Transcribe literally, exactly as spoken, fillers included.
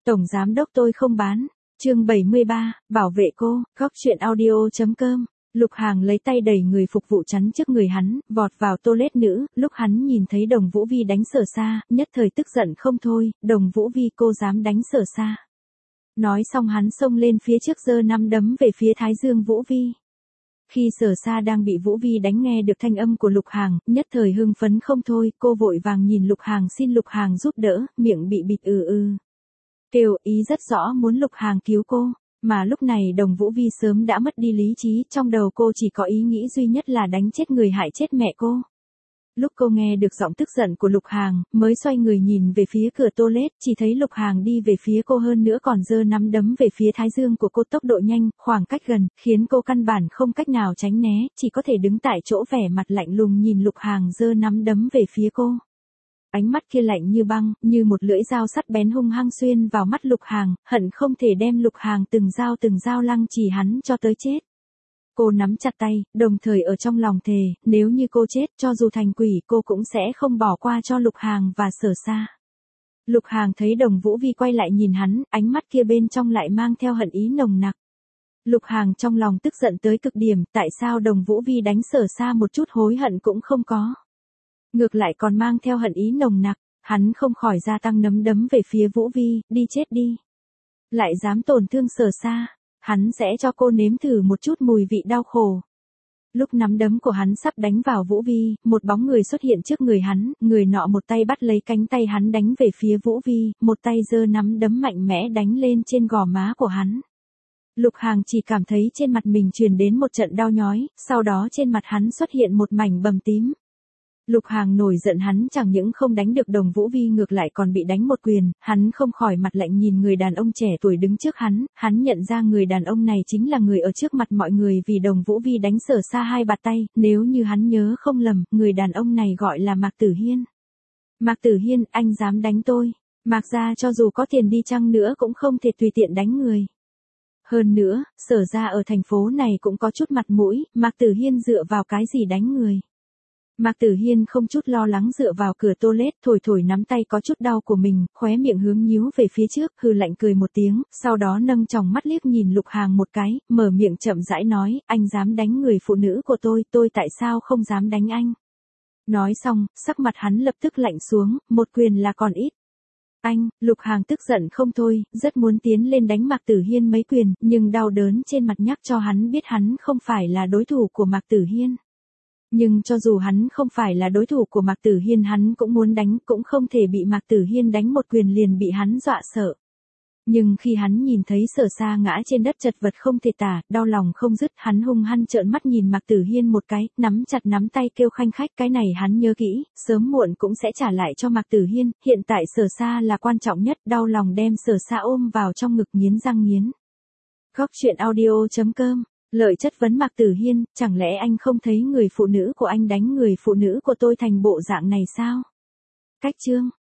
Tổng giám đốc tôi không bán. Chương bảy mươi ba, bảo vệ cô, góc chuyện audio chấm com. Lục Hàng lấy tay đẩy người phục vụ chắn trước người hắn, vọt vào toilet nữ, lúc hắn nhìn thấy Đồng Vũ Vi đánh Sở Sa, nhất thời tức giận không thôi, Đồng Vũ Vi cô dám đánh Sở Sa. Nói xong hắn xông lên phía trước giơ nắm đấm về phía Thái Dương Vũ Vi. Khi Sở Sa đang bị Vũ Vi đánh nghe được thanh âm của Lục Hàng, nhất thời hưng phấn không thôi, cô vội vàng nhìn Lục Hàng xin Lục Hàng giúp đỡ, miệng bị bịt ừ ừ. Kêu ý rất rõ muốn Lục Hàng cứu cô, mà lúc này Đồng Vũ Vi sớm đã mất đi lý trí, trong đầu cô chỉ có ý nghĩ duy nhất là đánh chết người hại chết mẹ cô. Lúc cô nghe được giọng tức giận của Lục Hàng, mới xoay người nhìn về phía cửa toilet, chỉ thấy Lục Hàng đi về phía cô hơn nữa còn giơ nắm đấm về phía thái dương của cô tốc độ nhanh, khoảng cách gần, khiến cô căn bản không cách nào tránh né, chỉ có thể đứng tại chỗ vẻ mặt lạnh lùng nhìn Lục Hàng giơ nắm đấm về phía cô. Ánh mắt kia lạnh như băng, như một lưỡi dao sắt bén hung hăng xuyên vào mắt Lục Hàng, hận không thể đem Lục Hàng từng dao từng dao lăng trì hắn cho tới chết. Cô nắm chặt tay, đồng thời ở trong lòng thề, nếu như cô chết, cho dù thành quỷ cô cũng sẽ không bỏ qua cho Lục Hàng và Sở Sa. Lục Hàng thấy Đồng Vũ Vi quay lại nhìn hắn, ánh mắt kia bên trong lại mang theo hận ý nồng nặc. Lục Hàng trong lòng tức giận tới cực điểm, tại sao Đồng Vũ Vi đánh Sở Sa một chút hối hận cũng không có. Ngược lại còn mang theo hận ý nồng nặc, hắn không khỏi gia tăng nắm đấm về phía Vũ Vi, đi chết đi. Lại dám tổn thương Sở Sa, hắn sẽ cho cô nếm thử một chút mùi vị đau khổ. Lúc nắm đấm của hắn sắp đánh vào Vũ Vi, một bóng người xuất hiện trước người hắn, người nọ một tay bắt lấy cánh tay hắn đánh về phía Vũ Vi, một tay giơ nắm đấm mạnh mẽ đánh lên trên gò má của hắn. Lục Hàng chỉ cảm thấy trên mặt mình truyền đến một trận đau nhói, sau đó trên mặt hắn xuất hiện một mảnh bầm tím. Lục Hàng nổi giận hắn chẳng những không đánh được Đồng Vũ Vi ngược lại còn bị đánh một quyền, hắn không khỏi mặt lạnh nhìn người đàn ông trẻ tuổi đứng trước hắn, hắn nhận ra người đàn ông này chính là người ở trước mặt mọi người vì Đồng Vũ Vi đánh Sở Sa hai bạt tay, nếu như hắn nhớ không lầm, người đàn ông này gọi là Mạc Tử Hiên. Mạc Tử Hiên, anh dám đánh tôi, Mạc gia cho dù có tiền đi chăng nữa cũng không thể tùy tiện đánh người. Hơn nữa, Sở gia ở thành phố này cũng có chút mặt mũi, Mạc Tử Hiên dựa vào cái gì đánh người. Mạc Tử Hiên không chút lo lắng dựa vào cửa toilet, thổi thổi nắm tay có chút đau của mình, khóe miệng hướng nhíu về phía trước, hừ lạnh cười một tiếng, sau đó nâng tròng mắt liếc nhìn Lục Hàng một cái, mở miệng chậm rãi nói, anh dám đánh người phụ nữ của tôi, tôi tại sao không dám đánh anh? Nói xong, sắc mặt hắn lập tức lạnh xuống, một quyền là còn ít. Anh, Lục Hàng tức giận không thôi, rất muốn tiến lên đánh Mạc Tử Hiên mấy quyền, nhưng đau đớn trên mặt nhắc cho hắn biết hắn không phải là đối thủ của Mạc Tử Hiên. Nhưng cho dù hắn không phải là đối thủ của Mạc Tử Hiên hắn cũng muốn đánh, cũng không thể bị Mạc Tử Hiên đánh một quyền liền bị hắn dọa sợ. Nhưng khi hắn nhìn thấy Sở Sa ngã trên đất chật vật không thể tả, đau lòng không dứt, hắn hung hăng trợn mắt nhìn Mạc Tử Hiên một cái, nắm chặt nắm tay kêu khanh khách, cái này hắn nhớ kỹ, sớm muộn cũng sẽ trả lại cho Mạc Tử Hiên, hiện tại Sở Sa là quan trọng nhất, đau lòng đem Sở Sa ôm vào trong ngực nghiến răng nghiến. Góc chuyện audio chấm com. Lợi chất vấn Mạc Tử Hiên, chẳng lẽ anh không thấy người phụ nữ của anh đánh người phụ nữ của tôi thành bộ dạng này sao? Cách chương